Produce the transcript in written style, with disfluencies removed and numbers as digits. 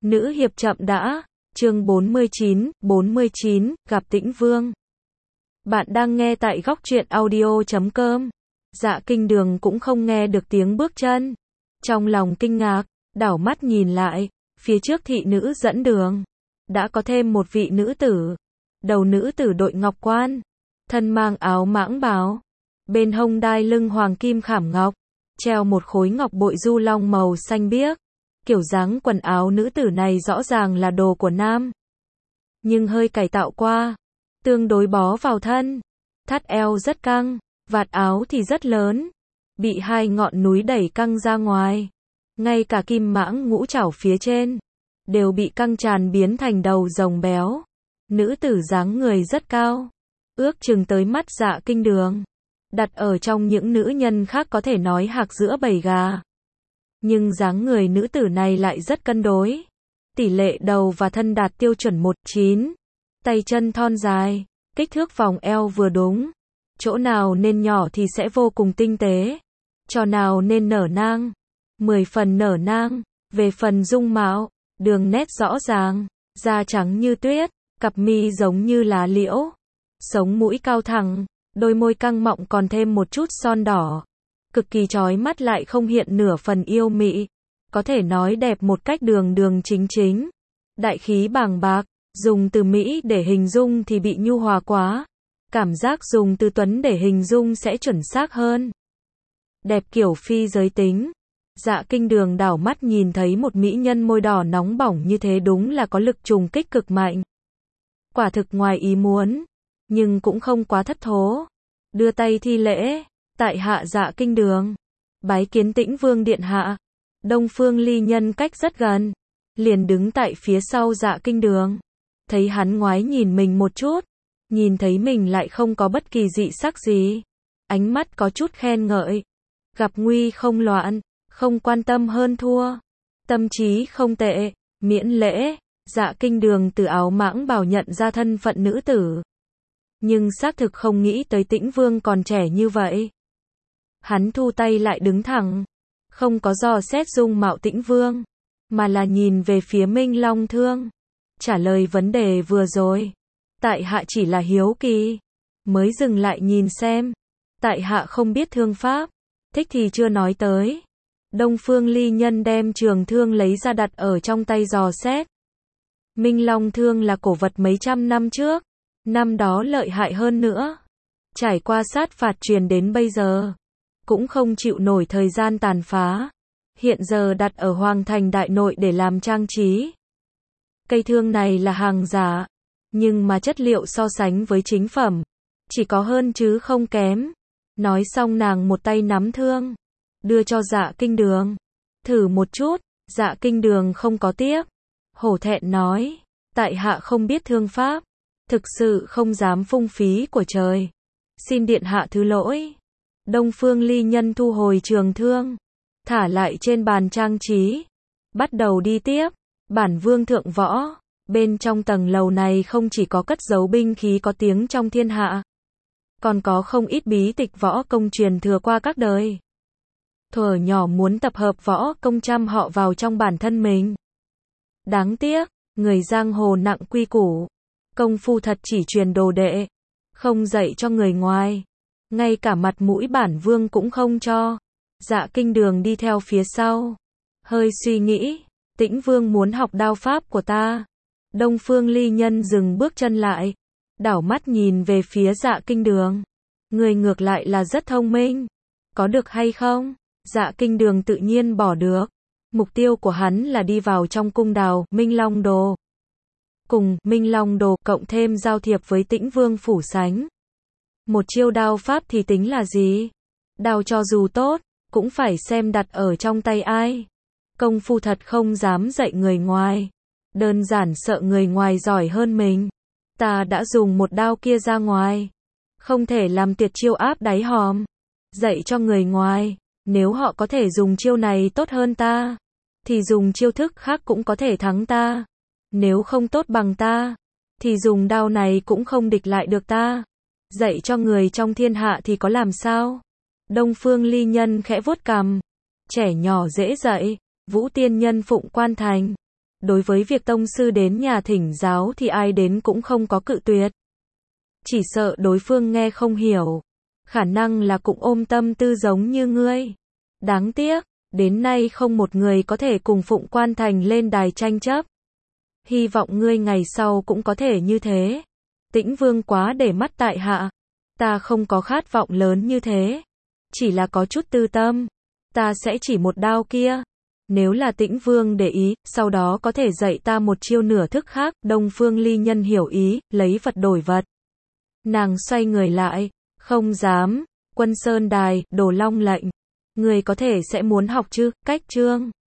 Nữ hiệp chậm đã, chương 49, gặp Tĩnh Vương. Bạn đang nghe tại góc truyện audio.com. Dạ Kinh Đường cũng không nghe được tiếng bước chân. Trong lòng kinh ngạc, đảo mắt nhìn lại, phía trước thị nữ dẫn đường. Đã có thêm một vị nữ tử. Đầu nữ tử đội ngọc quan, thân mang áo mãng bào. Bên hông đai lưng hoàng kim khảm ngọc, treo một khối ngọc bội du long màu xanh biếc. Kiểu dáng quần áo nữ tử này rõ ràng là đồ của nam, nhưng hơi cải tạo qua, tương đối bó vào thân. Thắt eo rất căng, vạt áo thì rất lớn, bị hai ngọn núi đẩy căng ra ngoài. Ngay cả kim mãng ngũ trảo phía trên đều bị căng tràn biến thành đầu rồng béo. Nữ tử dáng người rất cao, ước chừng tới mắt Dạ Kinh Đường. Đặt ở trong những nữ nhân khác có thể nói hạc giữa bầy gà. Nhưng dáng người nữ tử này lại rất cân đối. Tỷ lệ đầu và thân đạt tiêu chuẩn 1:9. Tay chân thon dài, kích thước vòng eo vừa đúng. Chỗ nào nên nhỏ thì sẽ vô cùng tinh tế. Chỗ nào nên nở nang, 10 phần nở nang. Về phần dung mạo, đường nét rõ ràng, da trắng như tuyết, cặp mi giống như lá liễu, sống mũi cao thẳng, đôi môi căng mọng còn thêm một chút son đỏ. Cực kỳ chói mắt lại không hiện nửa phần yêu mị. Có thể nói đẹp một cách đường đường chính chính. Đại khí bàng bạc, dùng từ Mỹ để hình dung thì bị nhu hòa quá. Cảm giác dùng từ Tuấn để hình dung sẽ chuẩn xác hơn. Đẹp kiểu phi giới tính. Dạ Kinh Đường đảo mắt nhìn thấy một mỹ nhân môi đỏ nóng bỏng như thế đúng là có lực trùng kích cực mạnh. Quả thực ngoài ý muốn, nhưng cũng không quá thất thố. Đưa tay thi lễ. Tại hạ Dạ Kinh Đường, bái kiến Tĩnh Vương điện hạ. Đông Phương Ly Nhân cách rất gần, liền đứng tại phía sau Dạ Kinh Đường. Thấy hắn ngoái nhìn mình một chút, nhìn thấy mình lại không có bất kỳ dị sắc gì. Ánh mắt có chút khen ngợi. Gặp nguy không loạn, không quan tâm hơn thua. Tâm trí không tệ, miễn lễ. Dạ Kinh Đường từ áo mãng bào nhận ra thân phận nữ tử. Nhưng xác thực không nghĩ tới Tĩnh Vương còn trẻ như vậy. Hắn thu tay lại đứng thẳng, không có dò xét dung mạo Tĩnh Vương, mà là nhìn về phía Minh Long Thương. Trả lời vấn đề vừa rồi, tại hạ chỉ là hiếu kỳ, mới dừng lại nhìn xem. Tại hạ không biết thương pháp, thích thì chưa nói tới. Đông Phương Ly Nhân đem trường thương lấy ra đặt ở trong tay dò xét. Minh Long Thương là cổ vật mấy trăm năm trước, năm đó lợi hại hơn nữa. Trải qua sát phạt truyền đến bây giờ, cũng không chịu nổi thời gian tàn phá. Hiện giờ đặt ở Hoàng Thành Đại Nội để làm trang trí. Cây thương này là hàng giả, nhưng mà chất liệu so sánh với chính phẩm, chỉ có hơn chứ không kém. Nói xong nàng một tay nắm thương, đưa cho Dạ Kinh Đường. Thử một chút. Dạ Kinh Đường không có tiếp, hổ thẹn nói, tại hạ không biết thương pháp, thực sự không dám phung phí của trời. Xin điện hạ thứ lỗi. Đông Phương Ly Nhân thu hồi trường thương, thả lại trên bàn trang trí, bắt đầu đi tiếp. Bản vương thượng võ, bên trong tầng lầu này không chỉ có cất giấu binh khí có tiếng trong thiên hạ, còn có không ít bí tịch võ công truyền thừa qua các đời. Thuở nhỏ muốn tập hợp võ công trăm họ vào trong bản thân mình. Đáng tiếc, người giang hồ nặng quy củ, công phu thật chỉ truyền đồ đệ, không dạy cho người ngoài. Ngay cả mặt mũi bản vương cũng không cho. Dạ Kinh Đường đi theo phía sau, hơi suy nghĩ. Tĩnh Vương muốn học đao pháp của ta. Đông Phương Ly Nhân dừng bước chân lại, đảo mắt nhìn về phía Dạ Kinh Đường. Người ngược lại là rất thông minh. Có được hay không? Dạ Kinh Đường tự nhiên bỏ được. Mục tiêu của hắn là đi vào trong cung đào Minh Long Đồ. Cùng Minh Long Đồ cộng thêm giao thiệp với Tĩnh Vương phủ sánh. Một chiêu đao pháp thì tính là gì? Đao cho dù tốt, cũng phải xem đặt ở trong tay ai. Công phu thật không dám dạy người ngoài. Đơn giản sợ người ngoài giỏi hơn mình. Ta đã dùng một đao kia ra ngoài, không thể làm tuyệt chiêu áp đáy hòm. Dạy cho người ngoài, nếu họ có thể dùng chiêu này tốt hơn ta, thì dùng chiêu thức khác cũng có thể thắng ta. Nếu không tốt bằng ta, thì dùng đao này cũng không địch lại được ta. Dạy cho người trong thiên hạ thì có làm sao? Đông Phương Ly Nhân khẽ vuốt cằm. Trẻ nhỏ dễ dạy, Vũ Tiên Nhân phụng quan thành. đối với việc tông sư đến nhà thỉnh giáo thì ai đến cũng không có cự tuyệt. Chỉ sợ đối phương nghe không hiểu. Khả năng là cũng ôm tâm tư giống như ngươi. Đáng tiếc, đến nay không một người có thể cùng Phụng Quan Thành lên đài tranh chấp. Hy vọng ngươi ngày sau cũng có thể như thế. Tĩnh Vương quá để mắt tại hạ. Ta không có khát vọng lớn như thế. Chỉ là có chút tư tâm. Ta sẽ chỉ một đao kia. Nếu là Tĩnh Vương để ý, sau đó có thể dạy ta một chiêu nửa thức khác. Đông Phương Ly Nhân hiểu ý, lấy vật đổi vật. Nàng xoay người lại. Không dám. Quân Sơn Đài, Đồ Long lệnh. Người có thể sẽ muốn học chứ, cách chương.